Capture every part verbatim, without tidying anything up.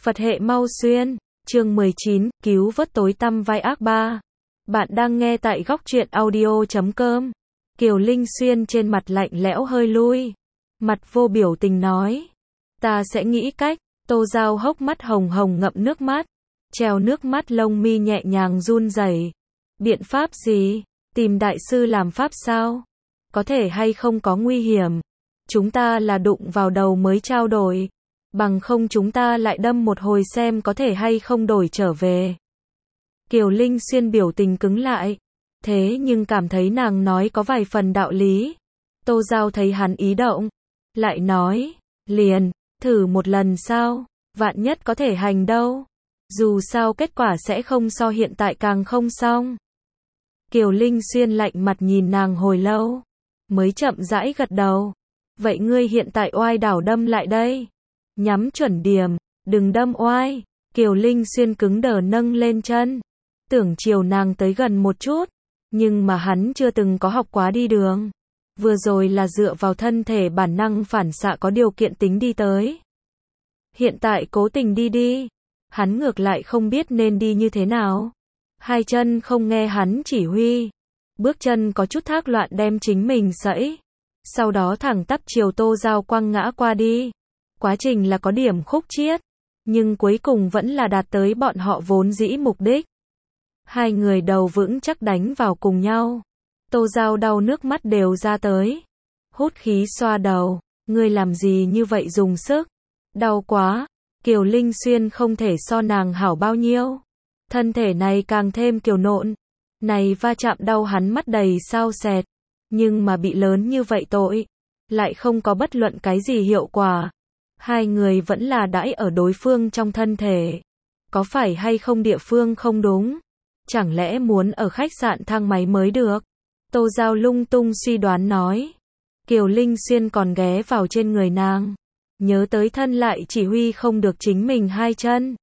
Phật hệ mau xuyên, chương mười chín, cứu vớt tối tăm vai ác ba. Bạn đang nghe tại góc truyện audio chấm com. Kiều Linh Xuyên trên mặt lạnh lẽo hơi lui. Mặt vô biểu tình nói. Ta sẽ nghĩ cách. Tô Giao hốc mắt hồng hồng ngậm nước mắt. Treo nước mắt lông mi nhẹ nhàng run rẩy. Biện pháp gì? Tìm đại sư làm pháp sao? Có thể hay không có nguy hiểm? Chúng ta là đụng vào đầu mới trao đổi. Bằng không chúng ta lại đâm một hồi xem có thể hay không đổi trở về. Kiều Linh Xuyên biểu tình cứng lại. Thế nhưng cảm thấy nàng nói có vài phần đạo lý. Tô Giao thấy hắn ý động. Lại nói, liền, thử một lần sao? Vạn nhất có thể hành đâu. Dù sao kết quả sẽ không so hiện tại càng không xong. Kiều Linh Xuyên lạnh mặt nhìn nàng hồi lâu. Mới chậm rãi gật đầu. Vậy ngươi hiện tại oai đảo đâm lại đây. Nhắm chuẩn điểm, đừng đâm oai. Kiều Linh Xuyên cứng đờ nâng lên chân. Tưởng chiều nàng tới gần một chút. Nhưng mà hắn chưa từng có học quá đi đường. Vừa rồi là dựa vào thân thể bản năng phản xạ có điều kiện tính đi tới. Hiện tại cố tình đi đi. Hắn ngược lại không biết nên đi như thế nào. Hai chân không nghe hắn chỉ huy. Bước chân có chút thác loạn đem chính mình sẫy. Sau đó thẳng tắp chiều Tô Giao quăng ngã qua đi. Quá trình là có điểm khúc chiết. Nhưng cuối cùng vẫn là đạt tới bọn họ vốn dĩ mục đích. Hai người đầu vững chắc đánh vào cùng nhau. Tô Giao đau nước mắt đều ra tới. Hút khí xoa đầu. Ngươi làm gì như vậy dùng sức? Đau quá. Kiều Linh Xuyên không thể so nàng hảo bao nhiêu. Thân thể này càng thêm kiều nộn. Này va chạm đau hắn mắt đầy sao sẹt. Nhưng mà bị lớn như vậy tội. Lại không có bất luận cái gì hiệu quả. Hai người vẫn là đãi ở đối phương trong thân thể. Có phải hay không địa phương không đúng? Chẳng lẽ muốn ở khách sạn thang máy mới được? Tô Giao lung tung suy đoán nói. Kiều Linh Xuyên còn ghé vào trên người nàng. Nhớ tới thân lại chỉ huy không được chính mình hai chân.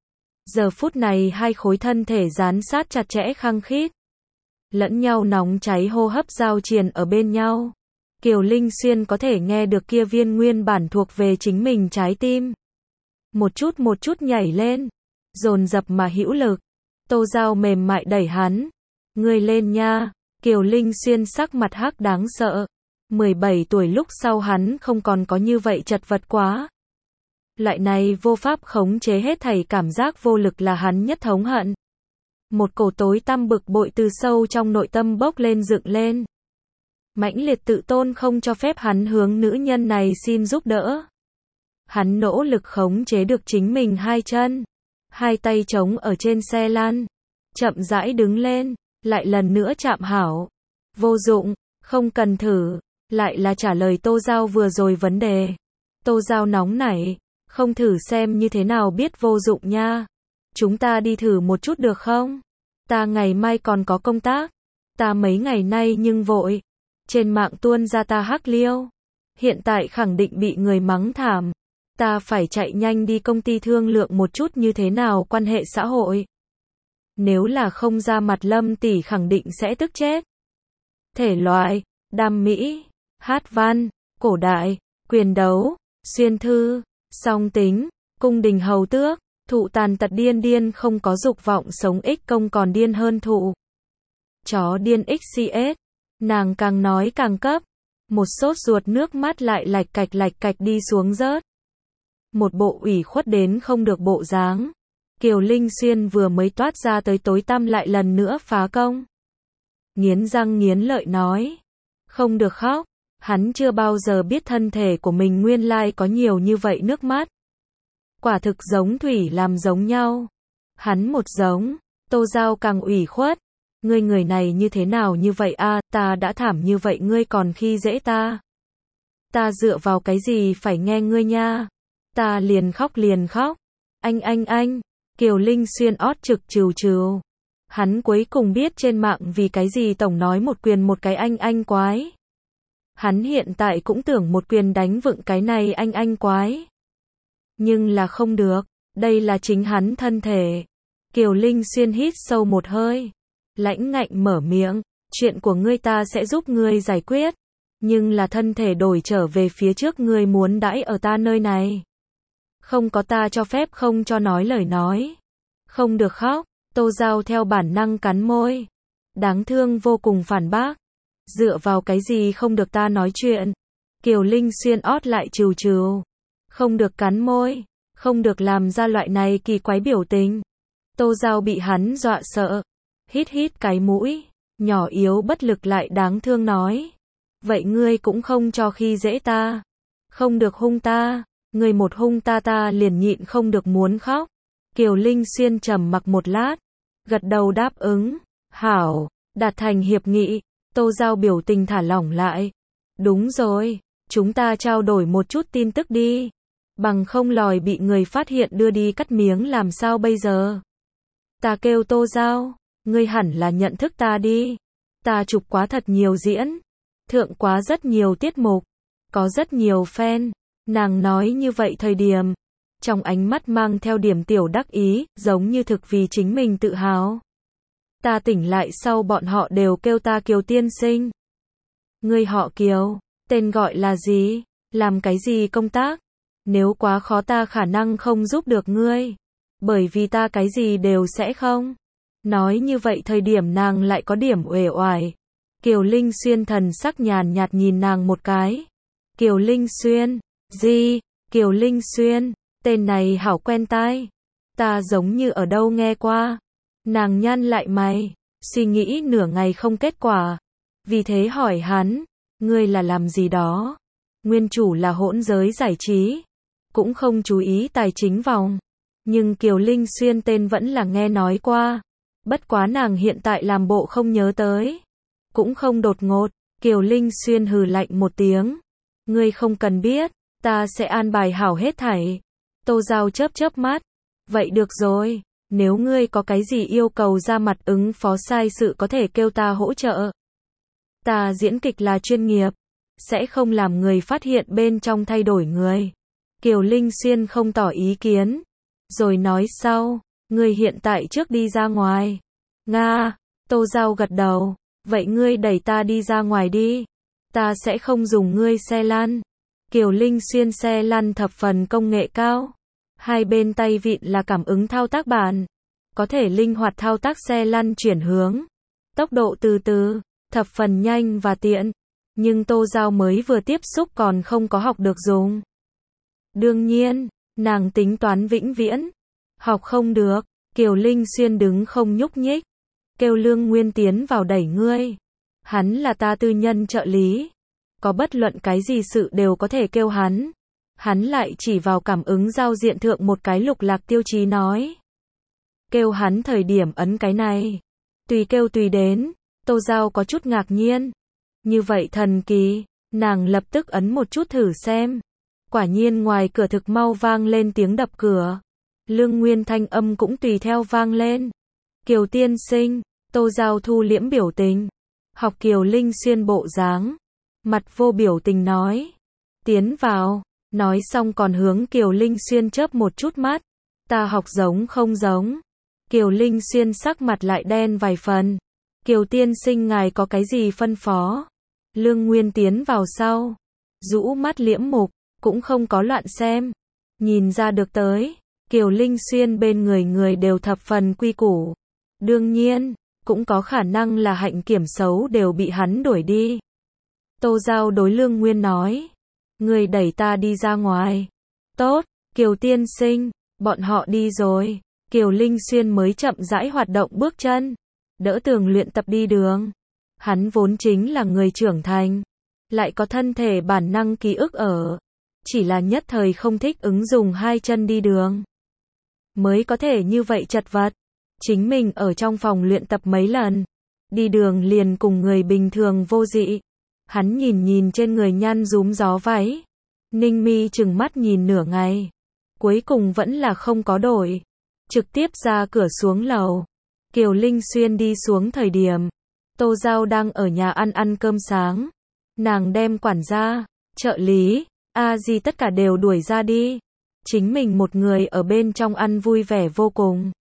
Giờ phút này hai khối thân thể dán sát chặt chẽ khăng khít. Lẫn nhau nóng cháy hô hấp giao triền ở bên nhau. Kiều Linh Xuyên có thể nghe được kia viên nguyên bản thuộc về chính mình trái tim. Một chút một chút nhảy lên. Dồn dập mà hữu lực. Tô Giao mềm mại đẩy hắn. Ngươi lên nha. Kiều Linh Xuyên sắc mặt hắc đáng sợ. mười bảy tuổi lúc sau hắn không còn có như vậy chật vật quá. Loại này vô pháp khống chế hết thảy cảm giác vô lực là hắn nhất thống hận. Một cổ tối tăm bực bội từ sâu trong nội tâm bốc lên dựng lên. Mãnh liệt tự tôn không cho phép hắn hướng nữ nhân này xin giúp đỡ. Hắn nỗ lực khống chế được chính mình hai chân. Hai tay chống ở trên xe lăn. Chậm rãi đứng lên. Lại lần nữa chạm hảo. Vô dụng, không cần thử. Lại là trả lời Tô Giao vừa rồi vấn đề. Tô Giao nóng nảy. Không thử xem như thế nào biết vô dụng nha. Chúng ta đi thử một chút được không? Ta ngày mai còn có công tác. Ta mấy ngày nay nhưng vội. Trên mạng tuôn ra ta hắc liêu. Hiện tại khẳng định bị người mắng thảm. Ta phải chạy nhanh đi công ty thương lượng một chút như thế nào quan hệ xã hội. Nếu là không ra mặt Lâm tỷ khẳng định sẽ tức chết. Thể loại, đam mỹ, hát văn, cổ đại, quyền đấu, xuyên thư, song tính, cung đình hầu tước, thụ tàn tật điên điên không có dục vọng sống ích công còn điên hơn thụ. Chó điên ích xê ét, nàng càng nói càng cấp, một sốt ruột nước mắt lại lạch cạch lạch cạch đi xuống rớt. Một bộ ủy khuất đến không được bộ dáng. Kiều Linh Xuyên vừa mới toát ra tới tối tăm lại lần nữa phá công. Nghiến răng nghiến lợi nói. Không được khóc. Hắn chưa bao giờ biết thân thể của mình nguyên lai có nhiều như vậy nước mắt. Quả thực giống thủy làm giống nhau. Hắn một giống. Tô Giao càng ủy khuất. Ngươi người này như thế nào như vậy a? Ta đã thảm như vậy ngươi còn khi dễ ta. Ta dựa vào cái gì phải nghe ngươi nha. Ta liền khóc liền khóc. Anh anh anh. Kiều Linh Xuyên ót trực trừu trừu. Hắn cuối cùng biết trên mạng vì cái gì tổng nói một quyền một cái anh anh quái. Hắn hiện tại cũng tưởng một quyền đánh vựng cái này anh anh quái. Nhưng là không được. Đây là chính hắn thân thể. Kiều Linh Xuyên hít sâu một hơi. Lãnh ngạnh mở miệng. Chuyện của ngươi ta sẽ giúp ngươi giải quyết. Nhưng là thân thể đổi trở về phía trước ngươi muốn đãi ở ta nơi này. Không có ta cho phép không cho nói lời nói. Không được khóc. Tô Giao theo bản năng cắn môi. Đáng thương vô cùng phản bác. Dựa vào cái gì không được ta nói chuyện? Kiều Linh Xuyên ót lại trừ trừ. Không được cắn môi. Không được làm ra loại này kỳ quái biểu tình. Tô Giao bị hắn dọa sợ. Hít hít cái mũi. Nhỏ yếu bất lực lại đáng thương nói. Vậy ngươi cũng không cho khi dễ ta. Không được hung ta. Ngươi một hung ta ta liền nhịn không được muốn khóc. Kiều Linh Xuyên trầm mặc một lát. Gật đầu đáp ứng. Hảo. Đạt thành hiệp nghị. Tô Giao biểu tình thả lỏng lại. Đúng rồi. Chúng ta trao đổi một chút tin tức đi. Bằng không lòi bị người phát hiện đưa đi cắt miếng làm sao bây giờ? Ta kêu Tô Giao. Ngươi hẳn là nhận thức ta đi. Ta chụp quá thật nhiều diễn. Thượng quá rất nhiều tiết mục. Có rất nhiều fan. Nàng nói như vậy thời điểm. Trong ánh mắt mang theo điểm tiểu đắc ý, giống như thực vì chính mình tự hào. Ta tỉnh lại sau bọn họ đều kêu ta Kiều tiên sinh. Ngươi họ Kiều, tên gọi là gì? Làm cái gì công tác? Nếu quá khó ta khả năng không giúp được ngươi. Bởi vì ta cái gì đều sẽ không. Nói như vậy thời điểm nàng lại có điểm uể oải. Kiều Linh Xuyên thần sắc nhàn nhạt nhìn nàng một cái. Kiều Linh Xuyên, gì? Kiều Linh Xuyên, tên này hảo quen tai. Ta giống như ở đâu nghe qua. Nàng nhăn lại mày, suy nghĩ nửa ngày không kết quả. Vì thế hỏi hắn, ngươi là làm gì đó? Nguyên chủ là hỗn giới giải trí, cũng không chú ý tài chính vòng. Nhưng Kiều Linh Xuyên tên vẫn là nghe nói qua. Bất quá nàng hiện tại làm bộ không nhớ tới. Cũng không đột ngột. Kiều Linh Xuyên hừ lạnh một tiếng. Ngươi không cần biết, ta sẽ an bài hảo hết thảy. Tô Giao chớp chớp mắt. Vậy được rồi, nếu ngươi có cái gì yêu cầu ra mặt ứng phó sai sự có thể kêu ta hỗ trợ. Ta diễn kịch là chuyên nghiệp, sẽ không làm người phát hiện bên trong thay đổi người. Kiều Linh Xuyên không tỏ ý kiến. Rồi nói sau, ngươi hiện tại trước đi ra ngoài. Nga, Tô Giao gật đầu. Vậy ngươi đẩy ta đi ra ngoài đi. Ta sẽ không dùng ngươi xe lăn. Kiều Linh Xuyên xe lăn thập phần công nghệ cao. Hai bên tay vịn là cảm ứng thao tác bàn. Có thể linh hoạt thao tác xe lăn chuyển hướng. Tốc độ từ từ, thập phần nhanh và tiện. Nhưng Tô Giao mới vừa tiếp xúc còn không có học được dùng. Đương nhiên, nàng tính toán vĩnh viễn. Học không được, Kiều Linh Xuyên đứng không nhúc nhích. Kêu Lương Nguyên tiến vào đẩy ngươi. Hắn là ta tư nhân trợ lý. Có bất luận cái gì sự đều có thể kêu hắn. Hắn lại chỉ vào cảm ứng giao diện thượng một cái lục lạc tiêu chí nói. Kêu hắn thời điểm ấn cái này. Tùy kêu tùy đến. Tô Giao có chút ngạc nhiên. Như vậy thần kỳ. Nàng lập tức ấn một chút thử xem. Quả nhiên ngoài cửa thực mau vang lên tiếng đập cửa. Lương Nguyên thanh âm cũng tùy theo vang lên. Kiều tiên sinh. Tô Giao thu liễm biểu tình. Học Kiều Linh Xuyên bộ dáng. Mặt vô biểu tình nói. Tiến vào. Nói xong còn hướng Kiều Linh Xuyên chớp một chút mắt. Ta học giống không giống. Kiều Linh Xuyên sắc mặt lại đen vài phần. Kiều tiên sinh ngài có cái gì phân phó? Lương Nguyên tiến vào sau. Rũ mắt liễm mục. Cũng không có loạn xem. Nhìn ra được tới. Kiều Linh Xuyên bên người người đều thập phần quy củ. Đương nhiên, cũng có khả năng là hạnh kiểm xấu đều bị hắn đuổi đi. Tô Giao đối Lương Nguyên nói. Người đẩy ta đi ra ngoài. Tốt, Kiều tiên sinh, bọn họ đi rồi. Kiều Linh Xuyên mới chậm rãi hoạt động bước chân. Đỡ tường luyện tập đi đường. Hắn vốn chính là người trưởng thành. Lại có thân thể bản năng ký ức ở. Chỉ là nhất thời không thích ứng dùng hai chân đi đường. Mới có thể như vậy chật vật. Chính mình ở trong phòng luyện tập mấy lần. Đi đường liền cùng người bình thường vô dị. Hắn nhìn nhìn trên người nhăn rúm gió váy. Ninh mi chừng mắt nhìn nửa ngày. Cuối cùng vẫn là không có đổi. Trực tiếp ra cửa xuống lầu. Kiều Linh Xuyên đi xuống thời điểm. Tô Giao đang ở nhà ăn ăn cơm sáng. Nàng đem quản gia, trợ lý, a di tất cả đều đuổi ra đi. Chính mình một người ở bên trong ăn vui vẻ vô cùng.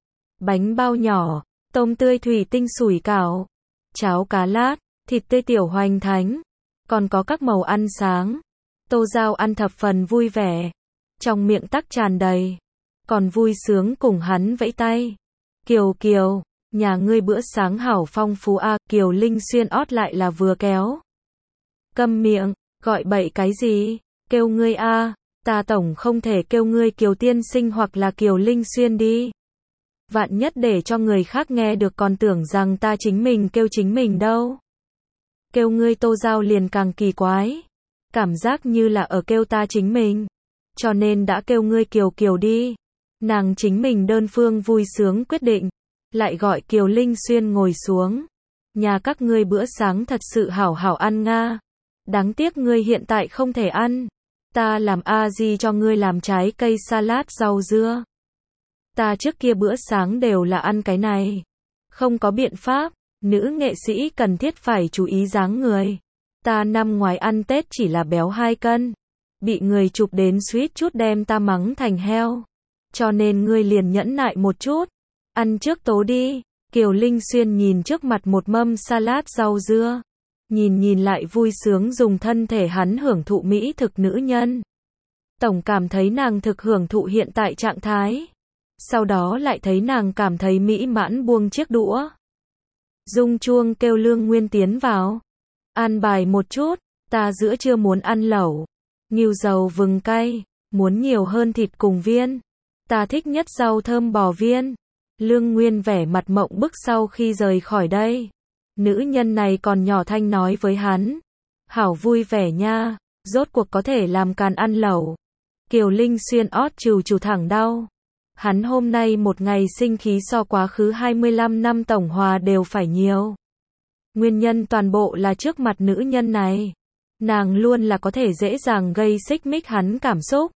Bánh bao nhỏ, tôm tươi thủy tinh sủi cảo, cháo cá lát, thịt tươi tiểu hoành thánh, còn có các màu ăn sáng. Tô Giao ăn thập phần vui vẻ. trong miệng tắc tràn đầy, còn vui sướng cùng hắn vẫy tay. Kiều Kiều, nhà ngươi bữa sáng hảo phong phú a. Kiều Linh Xuyên ót lại là vừa kéo. Câm miệng, gọi bậy cái gì, kêu ngươi a, ta tổng không thể kêu ngươi Kiều tiên sinh hoặc là Kiều Linh Xuyên đi. Vạn nhất để cho người khác nghe được còn tưởng rằng ta chính mình kêu chính mình đâu. Kêu ngươi Tô Giao liền càng kỳ quái, cảm giác như là ở kêu ta chính mình, cho nên đã kêu ngươi Kiều Kiều đi. Nàng chính mình đơn phương vui sướng quyết định, lại gọi Kiều Linh Xuyên ngồi xuống. Nhà các ngươi bữa sáng thật sự hảo hảo ăn nga. Đáng tiếc ngươi hiện tại không thể ăn. Ta làm a di cho ngươi làm trái cây salad rau dưa. Ta trước kia bữa sáng đều là ăn cái này. Không có biện pháp, nữ nghệ sĩ cần thiết phải chú ý dáng người. Ta năm ngoái ăn Tết chỉ là béo hai cân. Bị người chụp đến suýt chút đem ta mắng thành heo. Cho nên ngươi liền nhẫn nại một chút. Ăn trước tố đi. Kiều Linh Xuyên nhìn trước mặt một mâm salad rau dưa. Nhìn nhìn lại vui sướng dùng thân thể hắn hưởng thụ mỹ thực nữ nhân. Tổng cảm thấy nàng thực hưởng thụ hiện tại trạng thái. Sau đó lại thấy nàng cảm thấy mỹ mãn buông chiếc đũa. Rung chuông kêu Lương Nguyên tiến vào. An bài một chút, ta giữa trưa muốn ăn lẩu. Ngưu dầu vừng cay, muốn nhiều hơn thịt cùng viên. Ta thích nhất rau thơm bò viên. Lương Nguyên vẻ mặt mộng bức sau khi rời khỏi đây. Nữ nhân này còn nhỏ thanh nói với hắn. Hảo vui vẻ nha, rốt cuộc có thể làm càn ăn lẩu. Kiều Linh Xuyên ót trừ trừ thẳng đau. Hắn hôm nay một ngày sinh khí so quá khứ hai mươi lăm năm tổng hòa đều phải nhiều. Nguyên nhân toàn bộ là trước mặt nữ nhân này. Nàng luôn là có thể dễ dàng gây xích mích hắn cảm xúc.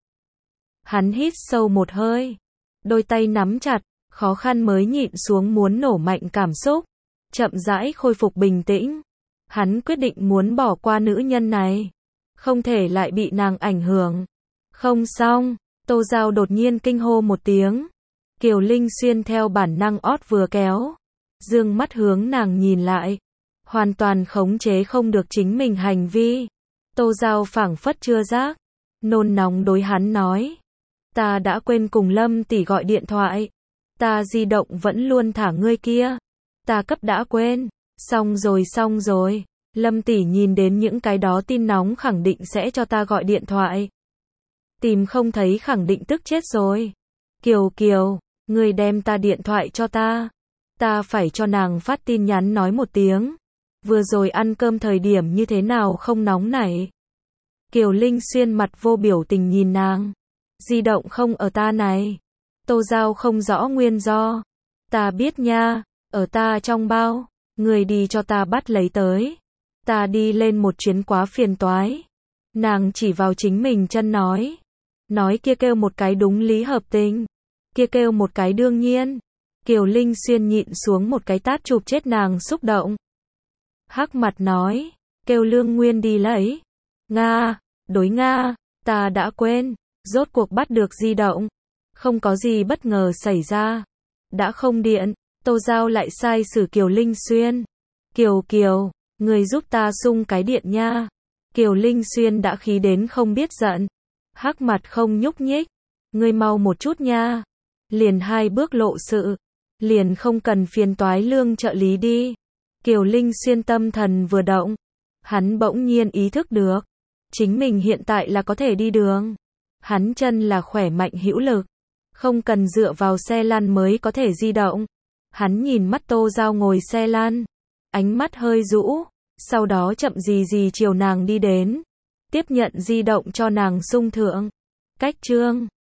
Hắn hít sâu một hơi. Đôi tay nắm chặt, khó khăn mới nhịn xuống muốn nổ mạnh cảm xúc. Chậm rãi khôi phục bình tĩnh. Hắn quyết định muốn bỏ qua nữ nhân này. Không thể lại bị nàng ảnh hưởng. Không xong, Tô Giao đột nhiên kinh hô một tiếng. Kiều Linh Xuyên theo bản năng ót vừa kéo. Dương mắt hướng nàng nhìn lại. Hoàn toàn khống chế không được chính mình hành vi. Tô Giao phảng phất chưa giác. Nôn nóng đối hắn nói. Ta đã quên cùng Lâm tỷ gọi điện thoại. Ta di động vẫn luôn thả ngươi kia. Ta cấp đã quên. Xong rồi xong rồi. Lâm tỷ nhìn đến những cái đó tin nóng khẳng định sẽ cho ta gọi điện thoại. Tìm không thấy khẳng định tức chết rồi. Kiều Kiều, ngươi đem ta điện thoại cho ta. Ta phải cho nàng phát tin nhắn nói một tiếng. Vừa rồi ăn cơm thời điểm như thế nào không nóng nảy. Kiều Linh Xuyên mặt vô biểu tình nhìn nàng. Di động không ở ta này. Tô Giao không rõ nguyên do. Ta biết nha, ở ta trong bao. Người đi cho ta bắt lấy tới. Ta đi lên một chuyến quá phiền toái. Nàng chỉ vào chính mình chân nói. Nói kia kêu một cái đúng lý hợp tình. Kia kêu một cái đương nhiên. Kiều Linh Xuyên nhịn xuống một cái tát chụp chết nàng xúc động. Hắc mặt nói. Kêu Lương Nguyên đi lấy. Nga, đối Nga, ta đã quên. Rốt cuộc bắt được di động. Không có gì bất ngờ xảy ra. Đã không điện. Tô Giao lại sai xử Kiều Linh Xuyên. Kiều Kiều, người giúp ta sung cái điện nha. Kiều Linh Xuyên đã khí đến không biết giận. Hắc mặt không nhúc nhích. Ngươi mau một chút nha. Liền hai bước lộ sự. Liền không cần phiền toái Lương trợ lý đi. Kiều Linh Xuyên tâm thần vừa động. Hắn bỗng nhiên ý thức được. Chính mình hiện tại là có thể đi đường. Hắn chân là khỏe mạnh hữu lực. Không cần dựa vào xe lăn mới có thể di động. Hắn nhìn mắt Tô Giao ngồi xe lăn. Ánh mắt hơi rũ. Sau đó chậm gì gì chiều nàng đi đến. Tiếp nhận di động cho nàng sung thượng. Cách chương